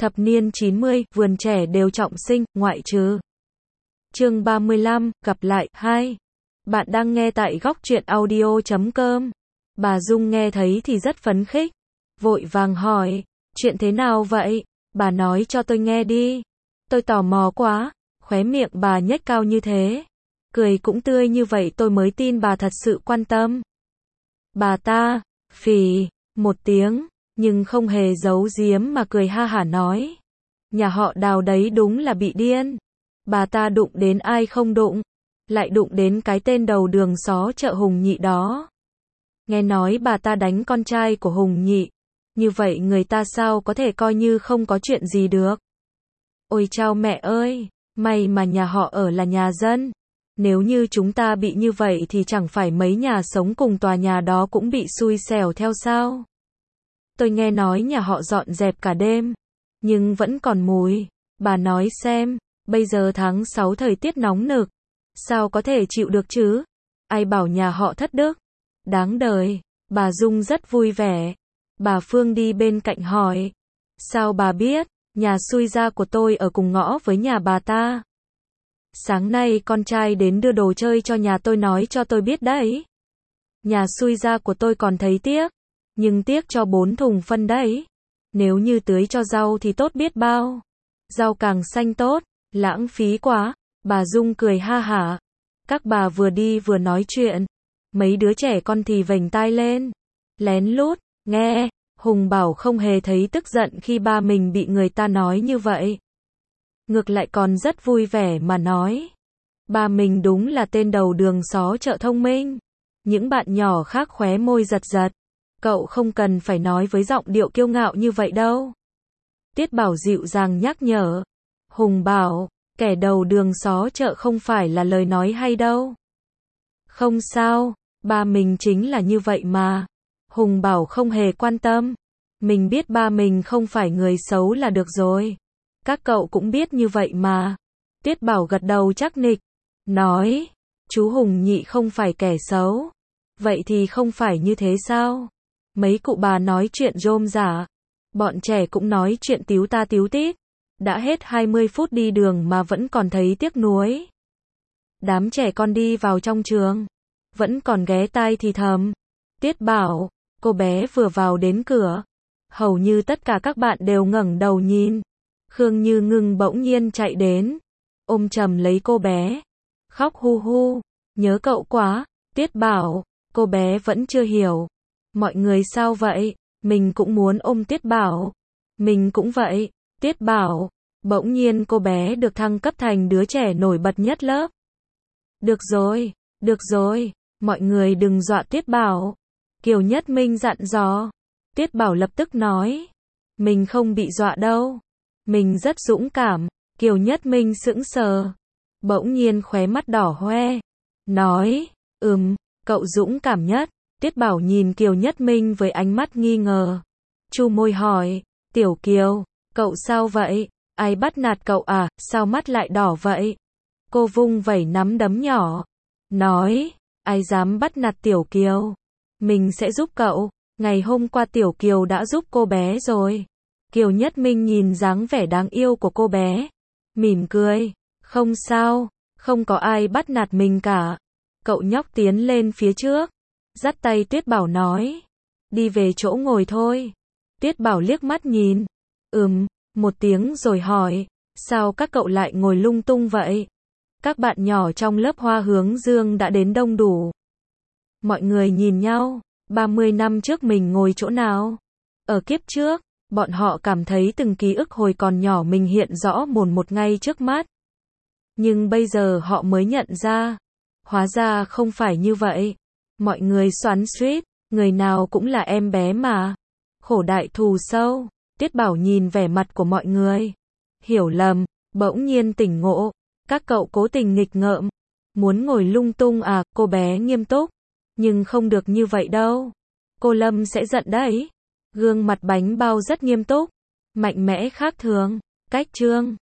Thập niên 90, vườn trẻ đều trọng sinh, ngoại trừ. Chương 35, gặp lại, 2. Bạn đang nghe tại góc truyện audio.com. Bà Dung nghe thấy thì rất phấn khích. Vội vàng hỏi, chuyện thế nào vậy? Bà nói cho tôi nghe đi. Tôi tò mò quá, khóe miệng bà nhếch cao như thế. Cười cũng tươi như vậy tôi mới tin bà thật sự quan tâm. Bà ta, phì, một tiếng, nhưng không hề giấu giếm mà cười ha hả nói. Nhà họ Đào đấy đúng là bị điên. Bà ta đụng đến ai không đụng, lại đụng đến cái tên đầu đường xó chợ Hùng Nhị đó. Nghe nói bà ta đánh con trai của Hùng Nhị, như vậy người ta sao có thể coi như không có chuyện gì được. Ôi chao mẹ ơi, may mà nhà họ ở là nhà dân. Nếu như chúng ta bị như vậy thì chẳng phải mấy nhà sống cùng tòa nhà đó cũng bị xui xẻo theo sao? Tôi nghe nói nhà họ dọn dẹp cả đêm, nhưng vẫn còn mùi. Bà nói xem, bây giờ tháng 6 thời tiết nóng nực, sao có thể chịu được chứ? Ai bảo nhà họ thất đức? Đáng đời. Bà Dung rất vui vẻ. Bà Phương đi bên cạnh hỏi, sao bà biết? Nhà xui gia của tôi ở cùng ngõ với nhà bà ta. Sáng nay con trai đến đưa đồ chơi cho nhà tôi nói cho tôi biết đấy. Nhà xui gia của tôi còn thấy tiếc, nhưng tiếc cho 4 thùng phân đấy. Nếu như tưới cho rau thì tốt biết bao. Rau càng xanh tốt, lãng phí quá. Bà Dung cười ha hả. Các bà vừa đi vừa nói chuyện. Mấy đứa trẻ con thì vểnh tai lên, lén lút nghe. Hùng Bảo không hề thấy tức giận khi ba mình bị người ta nói như vậy. Ngược lại còn rất vui vẻ mà nói. Ba mình đúng là tên đầu đường xó chợ thông minh. Những bạn nhỏ khác khóe môi giật giật. Cậu không cần phải nói với giọng điệu kiêu ngạo như vậy đâu. Tiết Bảo dịu dàng nhắc nhở. Hùng Bảo, kẻ đầu đường xó chợ không phải là lời nói hay đâu. Không sao, ba mình chính là như vậy mà. Hùng Bảo không hề quan tâm. Mình biết ba mình không phải người xấu là được rồi. Các cậu cũng biết như vậy mà. Tiết Bảo gật đầu chắc nịch. Nói, chú Hùng Nhị không phải kẻ xấu. Vậy thì không phải như thế sao? Mấy cụ bà nói chuyện rôm rả. Bọn trẻ cũng nói chuyện tíu ta tíu tít. Đã hết 20 phút đi đường mà vẫn còn thấy tiếc nuối. Đám trẻ con đi vào trong trường, vẫn còn ghé tai thì thầm. Tiết Bảo, cô bé vừa vào đến cửa. Hầu như tất cả các bạn đều ngẩng đầu nhìn. Khương Như Ngưng bỗng nhiên chạy đến, ôm chầm lấy cô bé, khóc hu hu, nhớ cậu quá. Tiết Bảo, cô bé vẫn chưa hiểu. Mọi người sao vậy? Mình cũng muốn ôm Tiết Bảo. Mình cũng vậy. Tiết Bảo, bỗng nhiên cô bé được thăng cấp thành đứa trẻ nổi bật nhất lớp. Được rồi, mọi người đừng dọa Tiết Bảo. Kiều Nhất Minh dặn dò. Tiết Bảo lập tức nói, mình không bị dọa đâu. Mình rất dũng cảm. Kiều Nhất Minh sững sờ, bỗng nhiên khóe mắt đỏ hoe, nói, cậu dũng cảm nhất. Tiết Bảo nhìn Kiều Nhất Minh với ánh mắt nghi ngờ. Chu môi hỏi, Tiểu Kiều, cậu sao vậy? Ai bắt nạt cậu à, sao mắt lại đỏ vậy? Cô vung vẩy nắm đấm nhỏ, nói, ai dám bắt nạt Tiểu Kiều? Mình sẽ giúp cậu. Ngày hôm qua Tiểu Kiều đã giúp cô bé rồi. Kiều Nhất Minh nhìn dáng vẻ đáng yêu của cô bé, mỉm cười, không sao, không có ai bắt nạt mình cả. Cậu nhóc tiến lên phía trước, dắt tay Tiết Bảo nói, đi về chỗ ngồi thôi. Tiết Bảo liếc mắt nhìn, một tiếng rồi hỏi, sao các cậu lại ngồi lung tung vậy? Các bạn nhỏ trong lớp Hoa Hướng Dương đã đến đông đủ. Mọi người nhìn nhau, 30 năm trước mình ngồi chỗ nào? Ở kiếp trước, bọn họ cảm thấy từng ký ức hồi còn nhỏ mình hiện rõ mồn một ngay trước mắt. Nhưng bây giờ họ mới nhận ra, hóa ra không phải như vậy. Mọi người xoắn xuýt, người nào cũng là em bé mà. Khổ đại thù sâu. Tiết Bảo nhìn vẻ mặt của mọi người, hiểu lầm, bỗng nhiên tỉnh ngộ. Các cậu cố tình nghịch ngợm, muốn ngồi lung tung à? Cô bé nghiêm túc, nhưng không được như vậy đâu. Cô Lâm sẽ giận đấy. Gương mặt bánh bao rất nghiêm túc, mạnh mẽ khác thường. Cách Trương